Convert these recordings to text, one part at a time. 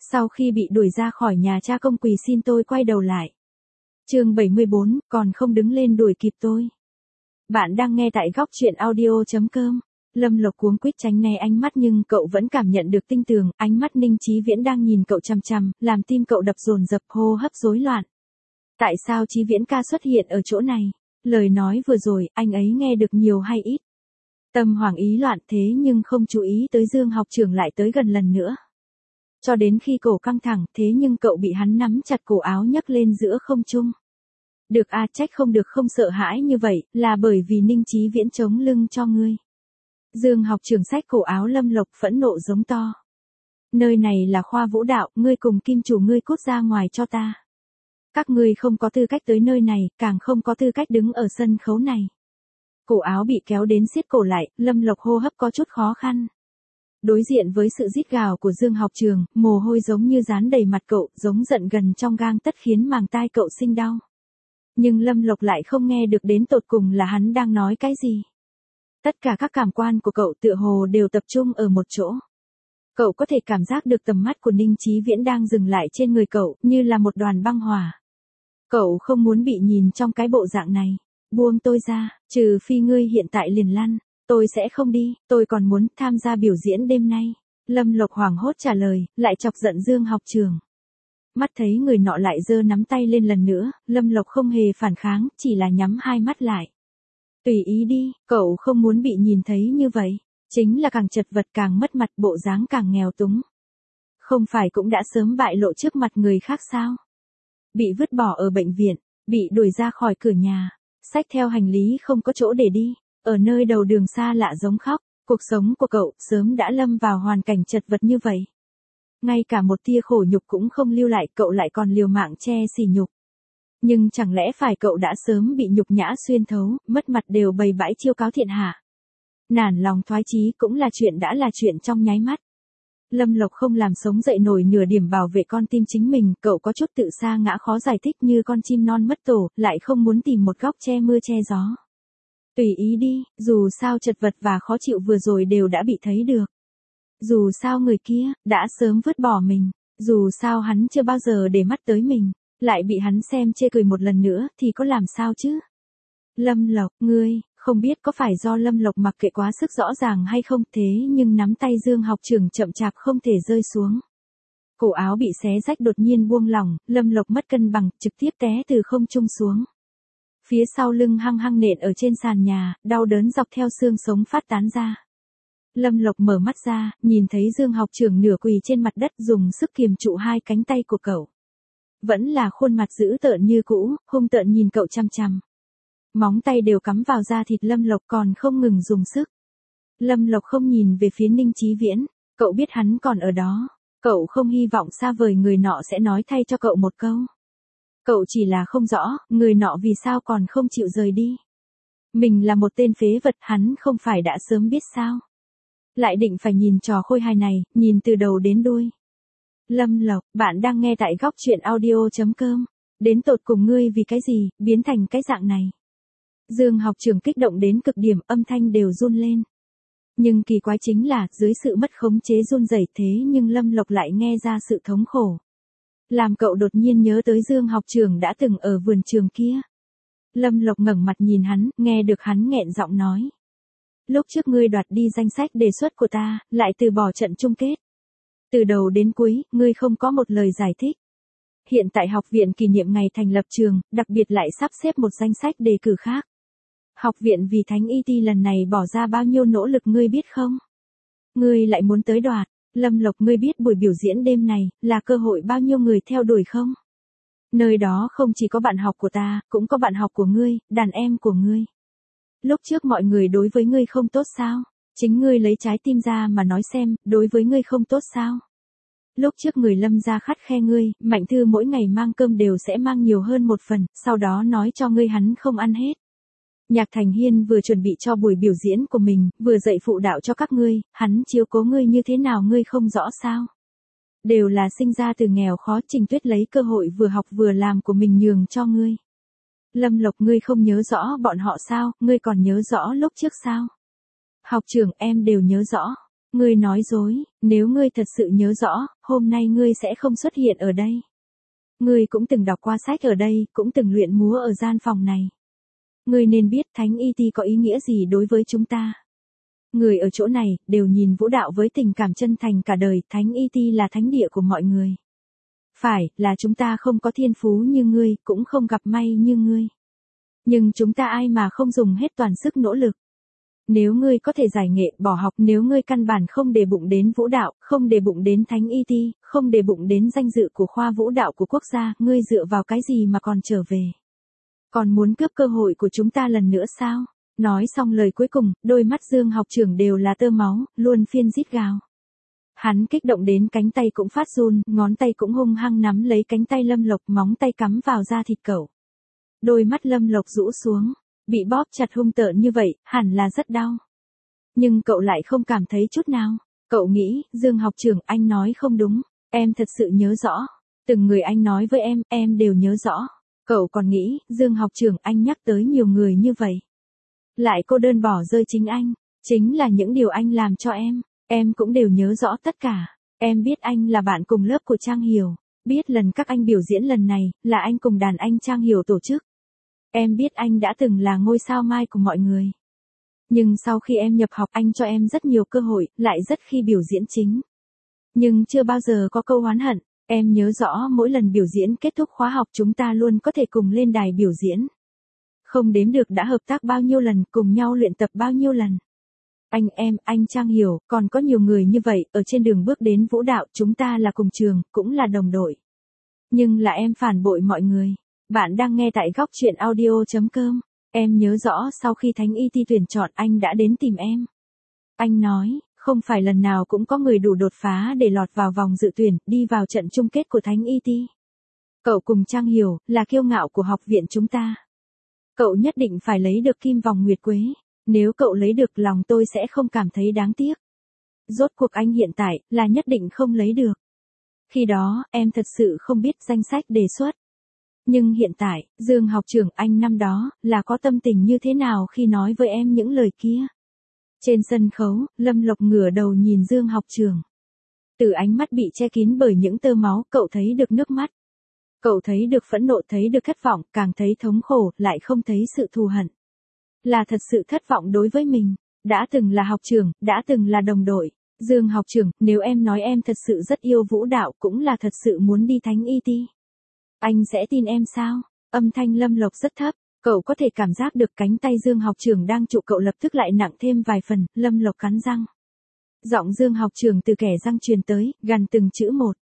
Sau khi bị đuổi ra khỏi nhà cha công quỳ xin tôi quay đầu lại. Chương 74, còn không đứng lên đuổi kịp tôi. Bạn đang nghe tại góc truyện audio.com. Lâm Lộc cuống quýt tránh né ánh mắt nhưng cậu vẫn cảm nhận được tinh tường, ánh mắt Ninh Chí Viễn đang nhìn cậu chằm chằm, làm tim cậu đập dồn dập, hô hấp rối loạn. Tại sao Chí Viễn ca xuất hiện ở chỗ này? Lời nói vừa rồi, anh ấy nghe được nhiều hay ít? Tâm hoảng ý loạn thế nhưng không chú ý tới Dương học trưởng lại tới gần lần nữa. Cho đến khi cổ căng thẳng thế nhưng cậu bị hắn nắm chặt cổ áo nhấc lên giữa không trung. Được a, trách không được không sợ hãi như vậy, là bởi vì Ninh Chí Viễn chống lưng cho ngươi. Dương học trưởng xách cổ áo Lâm Lộc phẫn nộ giống to. Nơi này là khoa vũ đạo, ngươi cùng kim chủ ngươi cút ra ngoài cho ta. Các ngươi không có tư cách tới nơi này, càng không có tư cách đứng ở sân khấu này. Cổ áo bị kéo đến siết cổ lại, Lâm Lộc hô hấp có chút khó khăn. Đối diện với sự rít gào của Dương học trường, mồ hôi giống như dán đầy mặt cậu, giống giận gần trong gang tấc khiến màng tai cậu sinh đau. Nhưng Lâm Lộc lại không nghe được đến tột cùng là hắn đang nói cái gì. Tất cả các cảm quan của cậu tựa hồ đều tập trung ở một chỗ. Cậu có thể cảm giác được tầm mắt của Ninh Chí Viễn đang dừng lại trên người cậu, như là một đoàn băng hỏa. Cậu không muốn bị nhìn trong cái bộ dạng này. Buông tôi ra, trừ phi ngươi hiện tại liền lăn. Tôi sẽ không đi, tôi còn muốn tham gia biểu diễn đêm nay. Lâm Lộc hoảng hốt trả lời, lại chọc giận Dương học trường. Mắt thấy người nọ lại giơ nắm tay lên lần nữa, Lâm Lộc không hề phản kháng, chỉ là nhắm hai mắt lại. Tùy ý đi, cậu không muốn bị nhìn thấy như vậy. Chính là càng chật vật càng mất mặt, bộ dáng càng nghèo túng. Không phải cũng đã sớm bại lộ trước mặt người khác sao? Bị vứt bỏ ở bệnh viện, bị đuổi ra khỏi cửa nhà, xách theo hành lý không có chỗ để đi. Ở nơi đầu đường xa lạ giống khóc, cuộc sống của cậu sớm đã lâm vào hoàn cảnh chật vật như vậy. Ngay cả một tia khổ nhục cũng không lưu lại, cậu lại còn liều mạng che sỉ nhục. Nhưng chẳng lẽ phải cậu đã sớm bị nhục nhã xuyên thấu, mất mặt đều bày bãi chiêu cáo thiện hạ. Nản lòng thoái chí cũng là chuyện trong nháy mắt. Lâm Lộc không làm sống dậy nổi nửa điểm bảo vệ con tim chính mình, cậu có chút tự sa ngã khó giải thích như con chim non mất tổ, lại không muốn tìm một góc che mưa che gió. Tùy ý đi, dù sao chật vật và khó chịu vừa rồi đều đã bị thấy được. Dù sao người kia, đã sớm vứt bỏ mình. Dù sao hắn chưa bao giờ để mắt tới mình. Lại bị hắn xem chê cười một lần nữa thì có làm sao chứ? Lâm Lộc, ngươi, không biết có phải do Lâm Lộc mặc kệ quá sức rõ ràng hay không thế nhưng nắm tay Dương học trường chậm chạp không thể rơi xuống. Cổ áo bị xé rách đột nhiên buông lỏng, Lâm Lộc mất cân bằng, trực tiếp té từ không trung xuống. Phía sau lưng hăng hăng nện ở trên sàn nhà, đau đớn dọc theo xương sống phát tán ra. Lâm Lộc mở mắt ra, nhìn thấy Dương học trưởng nửa quỳ trên mặt đất dùng sức kiềm trụ hai cánh tay của cậu. Vẫn là khuôn mặt dữ tợn như cũ, hung tợn nhìn cậu chằm chằm. Móng tay đều cắm vào da thịt Lâm Lộc còn không ngừng dùng sức. Lâm Lộc không nhìn về phía Ninh Chí Viễn, cậu biết hắn còn ở đó. Cậu không hy vọng xa vời người nọ sẽ nói thay cho cậu một câu. Cậu chỉ là không rõ, người nọ vì sao còn không chịu rời đi. Mình là một tên phế vật, hắn không phải đã sớm biết sao. Lại định phải nhìn trò khôi hài này, nhìn từ đầu đến đuôi. Lâm Lộc, bạn đang nghe tại góc truyện audio.com. Đến tột cùng ngươi vì cái gì, biến thành cái dạng này. Dương học trường kích động đến cực điểm, âm thanh đều run lên. Nhưng kỳ quái chính là, dưới sự mất khống chế run rẩy thế nhưng Lâm Lộc lại nghe ra sự thống khổ. Làm cậu đột nhiên nhớ tới Dương học trường đã từng ở vườn trường kia. Lâm Lộc ngẩng mặt nhìn hắn, nghe được hắn nghẹn giọng nói. Lúc trước ngươi đoạt đi danh sách đề xuất của ta, lại từ bỏ trận chung kết. Từ đầu đến cuối, ngươi không có một lời giải thích. Hiện tại học viện kỷ niệm ngày thành lập trường, đặc biệt lại sắp xếp một danh sách đề cử khác. Học viện vì Thánh IT lần này bỏ ra bao nhiêu nỗ lực ngươi biết không? Ngươi lại muốn tới đoạt. Lâm Lộc, ngươi biết buổi biểu diễn đêm này là cơ hội bao nhiêu người theo đuổi không? Nơi đó không chỉ có bạn học của ta, cũng có bạn học của ngươi, đàn em của ngươi. Lúc trước mọi người đối với ngươi không tốt sao? Chính ngươi lấy trái tim ra mà nói xem, đối với ngươi không tốt sao? Lúc trước người Lâm gia khắt khe ngươi, Mạnh Thư mỗi ngày mang cơm đều sẽ mang nhiều hơn một phần, sau đó nói cho ngươi hắn không ăn hết. Nhạc Thành Hiên vừa chuẩn bị cho buổi biểu diễn của mình, vừa dạy phụ đạo cho các ngươi, hắn chiếu cố ngươi như thế nào ngươi không rõ sao? Đều là sinh ra từ nghèo khó, Trình Tuyết lấy cơ hội vừa học vừa làm của mình nhường cho ngươi. Lâm Lộc, ngươi không nhớ rõ bọn họ sao, ngươi còn nhớ rõ lúc trước sao? Học trưởng, em đều nhớ rõ. Ngươi nói dối, nếu ngươi thật sự nhớ rõ, hôm nay ngươi sẽ không xuất hiện ở đây. Ngươi cũng từng đọc qua sách ở đây, cũng từng luyện múa ở gian phòng này. Ngươi nên biết thánh y có ý nghĩa gì đối với chúng ta. Người ở chỗ này, đều nhìn vũ đạo với tình cảm chân thành cả đời, thánh y là thánh địa của mọi người. Phải, là chúng ta không có thiên phú như ngươi, cũng không gặp may như ngươi. Nhưng chúng ta ai mà không dùng hết toàn sức nỗ lực. Nếu ngươi có thể giải nghệ, bỏ học, nếu ngươi căn bản không để bụng đến vũ đạo, không để bụng đến thánh y, không để bụng đến danh dự của khoa vũ đạo của quốc gia, ngươi dựa vào cái gì mà còn trở về? Còn muốn cướp cơ hội của chúng ta lần nữa sao? Nói xong lời cuối cùng, đôi mắt Dương học trưởng đều là tơ máu, luôn phiên rít gào. Hắn kích động đến cánh tay cũng phát run, ngón tay cũng hung hăng nắm lấy cánh tay Lâm Lộc, móng tay cắm vào da thịt cậu. Đôi mắt Lâm Lộc rũ xuống, bị bóp chặt hung tợn như vậy, hẳn là rất đau. Nhưng cậu lại không cảm thấy chút nào. Cậu nghĩ, Dương học trưởng, anh nói không đúng, em thật sự nhớ rõ. Từng người anh nói với em đều nhớ rõ. Cậu còn nghĩ, Dương học trưởng, anh nhắc tới nhiều người như vậy. Lại cô đơn bỏ rơi chính anh, chính là những điều anh làm cho em cũng đều nhớ rõ tất cả. Em biết anh là bạn cùng lớp của Trang Hiểu, biết lần các anh biểu diễn lần này, là anh cùng đàn anh Trang Hiểu tổ chức. Em biết anh đã từng là ngôi sao mai của mọi người. Nhưng sau khi em nhập học anh cho em rất nhiều cơ hội, lại rất khi biểu diễn chính. Nhưng chưa bao giờ có câu oán hận, em nhớ rõ mỗi lần biểu diễn kết thúc khóa học chúng ta luôn có thể cùng lên đài biểu diễn. Không đếm được đã hợp tác bao nhiêu lần, cùng nhau luyện tập bao nhiêu lần. Anh Trang Hiểu, còn có nhiều người như vậy, ở trên đường bước đến vũ đạo, chúng ta là cùng trường, cũng là đồng đội. Nhưng là em phản bội mọi người. Bạn đang nghe tại góc truyện audio.com. Em nhớ rõ sau khi Thánh Y tuyển chọn anh đã đến tìm em. Anh nói, không phải lần nào cũng có người đủ đột phá để lọt vào vòng dự tuyển, đi vào trận chung kết của Thánh Y. Cậu cùng Trang Hiểu, là kiêu ngạo của học viện chúng ta. Cậu nhất định phải lấy được kim vòng nguyệt quế. Nếu cậu lấy được lòng tôi sẽ không cảm thấy đáng tiếc. Rốt cuộc anh hiện tại, là nhất định không lấy được. Khi đó, em thật sự không biết danh sách đề xuất. Nhưng hiện tại, Dương học trưởng, anh năm đó, là có tâm tình như thế nào khi nói với em những lời kia? Trên sân khấu, Lâm Lộc ngửa đầu nhìn Dương học trưởng. Từ ánh mắt bị che kín bởi những tơ máu, cậu thấy được nước mắt. Cậu thấy được phẫn nộ, thấy được thất vọng, càng thấy thống khổ, lại không thấy sự thù hận. Là thật sự thất vọng đối với mình. Đã từng là học trưởng, đã từng là đồng đội. Dương học trưởng, nếu em nói em thật sự rất yêu vũ đạo, cũng là thật sự muốn đi Thánh Y. Anh sẽ tin em sao? Âm thanh Lâm Lộc rất thấp, cậu có thể cảm giác được cánh tay Dương học trưởng đang trụ cậu lập tức lại nặng thêm vài phần, Lâm Lộc cắn răng. Giọng Dương học trưởng từ kẻ răng truyền tới, gần từng chữ một.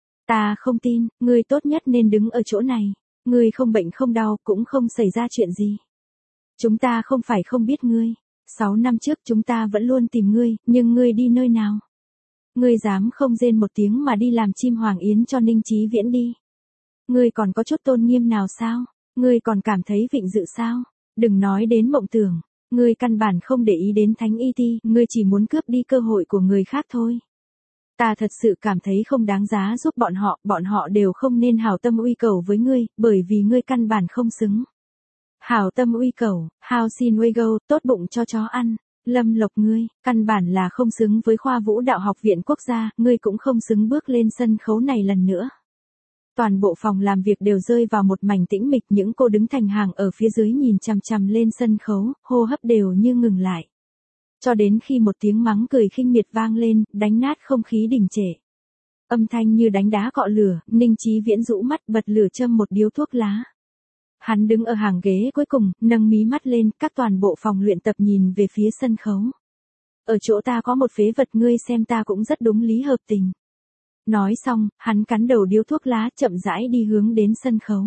Ta không tin, ngươi tốt nhất nên đứng ở chỗ này. Ngươi không bệnh không đau, cũng không xảy ra chuyện gì. Chúng ta không phải không biết ngươi. 6 năm trước chúng ta vẫn luôn tìm ngươi, nhưng ngươi đi nơi nào? Ngươi dám không rên một tiếng mà đi làm chim hoàng yến cho Ninh Chí Viễn đi. Ngươi còn có chút tôn nghiêm nào sao? Ngươi còn cảm thấy vinh dự sao? Đừng nói đến mộng tưởng. Ngươi căn bản không để ý đến Thánh Y, ngươi chỉ muốn cướp đi cơ hội của người khác thôi. Ta thật sự cảm thấy không đáng giá giúp bọn họ đều không nên hảo tâm uy cầu với ngươi, bởi vì ngươi căn bản không xứng. Hảo tâm uy cầu, how xin uy go, tốt bụng cho chó ăn. Lâm Lộc ngươi, căn bản là không xứng với khoa vũ đạo học viện quốc gia, ngươi cũng không xứng bước lên sân khấu này lần nữa. Toàn bộ phòng làm việc đều rơi vào một mảnh tĩnh mịch, những cô đứng thành hàng ở phía dưới nhìn chằm chằm lên sân khấu, hô hấp đều như ngừng lại. Cho đến khi một tiếng mắng cười khinh miệt vang lên, đánh nát không khí đình trệ. Âm thanh như đánh đá cọ lửa, Ninh Chí Viễn rũ mắt bật lửa châm một điếu thuốc lá. Hắn đứng ở hàng ghế cuối cùng, nâng mí mắt lên, các toàn bộ phòng luyện tập nhìn về phía sân khấu. Ở chỗ ta có một phế vật, ngươi xem ta cũng rất đúng lý hợp tình. Nói xong, hắn cắn đầu điếu thuốc lá, chậm rãi đi hướng đến sân khấu.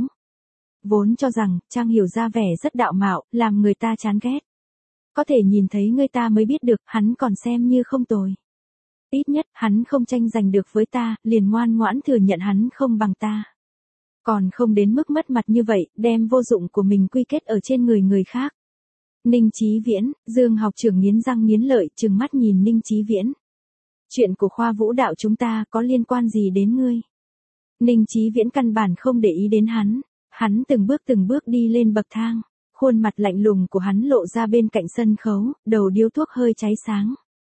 Vốn cho rằng, Trang Hiểu ra vẻ rất đạo mạo, làm người ta chán ghét. Có thể nhìn thấy người ta mới biết được, hắn còn xem như không tồi. Ít nhất, hắn không tranh giành được với ta, liền ngoan ngoãn thừa nhận hắn không bằng ta. Còn không đến mức mất mặt như vậy, đem vô dụng của mình quy kết ở trên người khác. Ninh Chí Viễn, Dương học trưởng nghiến răng nghiến lợi, trừng mắt nhìn Ninh Chí Viễn. Chuyện của khoa vũ đạo chúng ta có liên quan gì đến ngươi? Ninh Chí Viễn căn bản không để ý đến hắn từng bước đi lên bậc thang. Khuôn mặt lạnh lùng của hắn lộ ra bên cạnh sân khấu, đầu điếu thuốc hơi cháy sáng.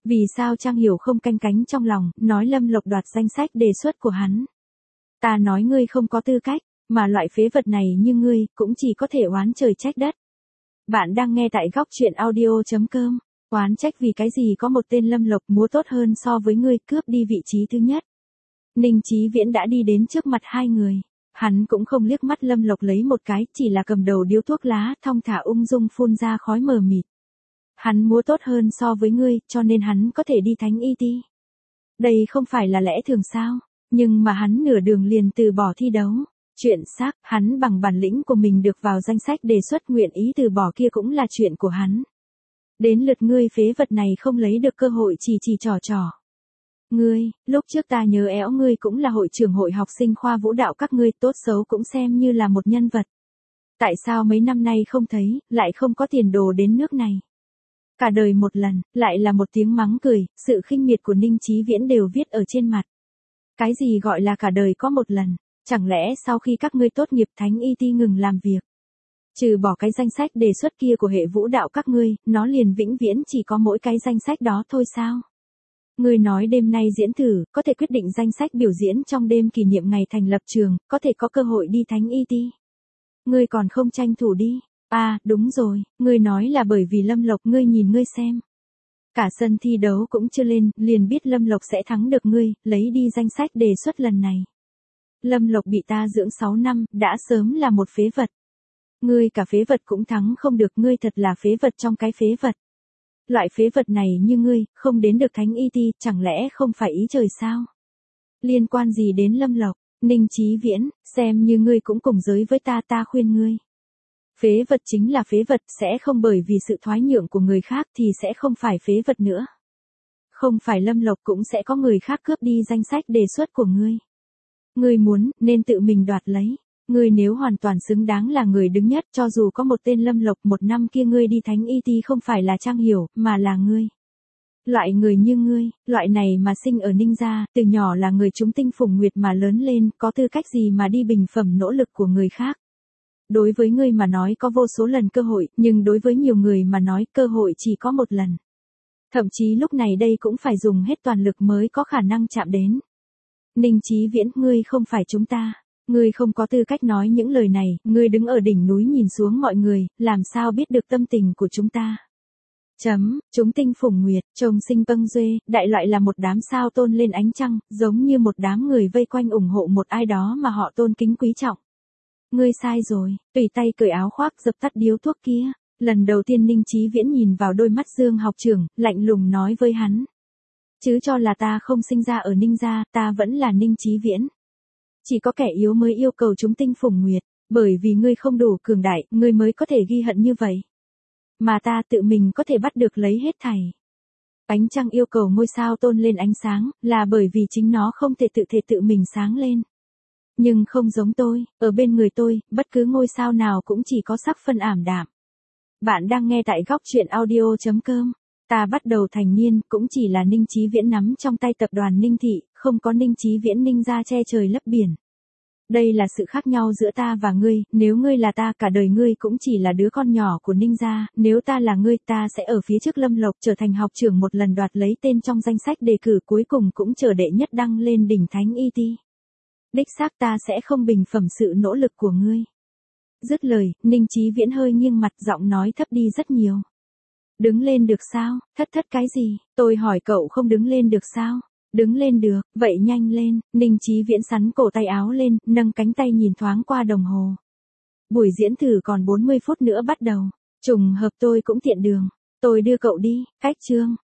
Vì sao Trang Hiểu không canh cánh trong lòng, nói Lâm Lộc đoạt danh sách đề xuất của hắn. Ta nói ngươi không có tư cách, mà loại phế vật này như ngươi, cũng chỉ có thể oán trời trách đất. Bạn đang nghe tại góc truyện audio.com. Oán trách vì cái gì có một tên Lâm Lộc múa tốt hơn so với ngươi, cướp đi vị trí thứ nhất. Ninh Chí Viễn đã đi đến trước mặt hai người. Hắn cũng không liếc mắt Lâm Lộc lấy một cái, chỉ là cầm đầu điếu thuốc lá, thong thả ung dung phun ra khói mờ mịt. Hắn múa tốt hơn so với ngươi, cho nên hắn có thể đi thánh y ti. Đây không phải là lẽ thường sao, nhưng mà hắn nửa đường liền từ bỏ thi đấu. Chuyện xác, hắn bằng bản lĩnh của mình được vào danh sách đề xuất nguyện ý từ bỏ kia cũng là chuyện của hắn. Đến lượt ngươi phế vật này không lấy được cơ hội chỉ trò. Ngươi, lúc trước ta nhớ éo ngươi cũng là hội trưởng hội học sinh khoa vũ đạo các ngươi, tốt xấu cũng xem như là một nhân vật. Tại sao mấy năm nay không thấy, lại không có tiền đồ đến nước này? Cả đời một lần, lại là một tiếng mắng cười, sự khinh miệt của Ninh Chí Viễn đều viết ở trên mặt. Cái gì gọi là cả đời có một lần? Chẳng lẽ sau khi các ngươi tốt nghiệp thánh y ti ngừng làm việc? Trừ bỏ cái danh sách đề xuất kia của hệ vũ đạo các ngươi, nó liền vĩnh viễn chỉ có mỗi cái danh sách đó thôi sao? Ngươi nói đêm nay diễn thử, có thể quyết định danh sách biểu diễn trong đêm kỷ niệm ngày thành lập trường, có thể có cơ hội đi thánh y ti. Ngươi còn không tranh thủ đi. À, đúng rồi, ngươi nói là bởi vì Lâm Lộc, ngươi nhìn ngươi xem. Cả sân thi đấu cũng chưa lên, liền biết Lâm Lộc sẽ thắng được ngươi, lấy đi danh sách đề xuất lần này. Lâm Lộc bị ta dưỡng 6 năm, đã sớm là một phế vật. Ngươi cả phế vật cũng thắng không được, ngươi thật là phế vật trong cái phế vật. Loại phế vật này như ngươi, không đến được thánh y ti, chẳng lẽ không phải ý trời sao? Liên quan gì đến Lâm Lộc? Ninh Chí Viễn, xem như ngươi cũng cùng giới với ta, ta khuyên ngươi. Phế vật chính là phế vật, sẽ không bởi vì sự thoái nhượng của người khác thì sẽ không phải phế vật nữa. Không phải Lâm Lộc cũng sẽ có người khác cướp đi danh sách đề xuất của ngươi. Ngươi muốn, nên tự mình đoạt lấy. Ngươi nếu hoàn toàn xứng đáng là người đứng nhất, cho dù có một tên Lâm Lộc, một năm kia ngươi đi thánh y ti không phải là Trang Hiểu, mà là ngươi. Loại người như ngươi, loại này mà sinh ở Ninh gia, từ nhỏ là người chúng tinh phùng nguyệt mà lớn lên, có tư cách gì mà đi bình phẩm nỗ lực của người khác. Đối với ngươi mà nói có vô số lần cơ hội, nhưng đối với nhiều người mà nói cơ hội chỉ có một lần. Thậm chí lúc này đây cũng phải dùng hết toàn lực mới có khả năng chạm đến. Ninh Chí Viễn, ngươi không phải chúng ta. Ngươi không có tư cách nói những lời này, ngươi đứng ở đỉnh núi nhìn xuống mọi người, làm sao biết được tâm tình của chúng ta. Chúng tinh phùng nguyệt, trông sinh vâng duê, đại loại là một đám sao tôn lên ánh trăng, giống như một đám người vây quanh ủng hộ một ai đó mà họ tôn kính quý trọng. Ngươi sai rồi, tùy tay cởi áo khoác dập tắt điếu thuốc kia. Lần đầu tiên Ninh Chí Viễn nhìn vào đôi mắt Dương học trưởng, lạnh lùng nói với hắn. Chứ cho là ta không sinh ra ở Ninh gia, ta vẫn là Ninh Chí Viễn. Chỉ có kẻ yếu mới yêu cầu chúng tinh phùng nguyệt, bởi vì ngươi không đủ cường đại, ngươi mới có thể ghi hận như vậy. Mà ta tự mình có thể bắt được lấy hết thảy. Ánh trăng yêu cầu ngôi sao tôn lên ánh sáng, là bởi vì chính nó không thể tự mình sáng lên. Nhưng không giống tôi, ở bên người tôi, bất cứ ngôi sao nào cũng chỉ có sắc phân ảm đạm. Bạn đang nghe tại góc truyện audio.com. Ta bắt đầu thành niên, cũng chỉ là Ninh Chí Viễn nắm trong tay tập đoàn Ninh Thị, không có Ninh Chí Viễn Ninh gia che trời lấp biển. Đây là sự khác nhau giữa ta và ngươi, nếu ngươi là ta, cả đời ngươi cũng chỉ là đứa con nhỏ của Ninh gia, nếu ta là ngươi, ta sẽ ở phía trước Lâm Lộc trở thành học trưởng một lần đoạt lấy tên trong danh sách đề cử, cuối cùng cũng chờ đệ nhất đăng lên đỉnh thánh y ti. Đích xác ta sẽ không bình phẩm sự nỗ lực của ngươi. Dứt lời, Ninh Chí Viễn hơi nghiêng mặt, giọng nói thấp đi rất nhiều. Đứng lên được sao? Thất cái gì? Tôi hỏi cậu không đứng lên được sao? Đứng lên được, vậy nhanh lên. Ninh Chí Viễn sắn cổ tay áo lên, nâng cánh tay nhìn thoáng qua đồng hồ. Buổi diễn thử còn 40 phút nữa bắt đầu. Trùng hợp tôi cũng tiện đường. Tôi đưa cậu đi, cách chương.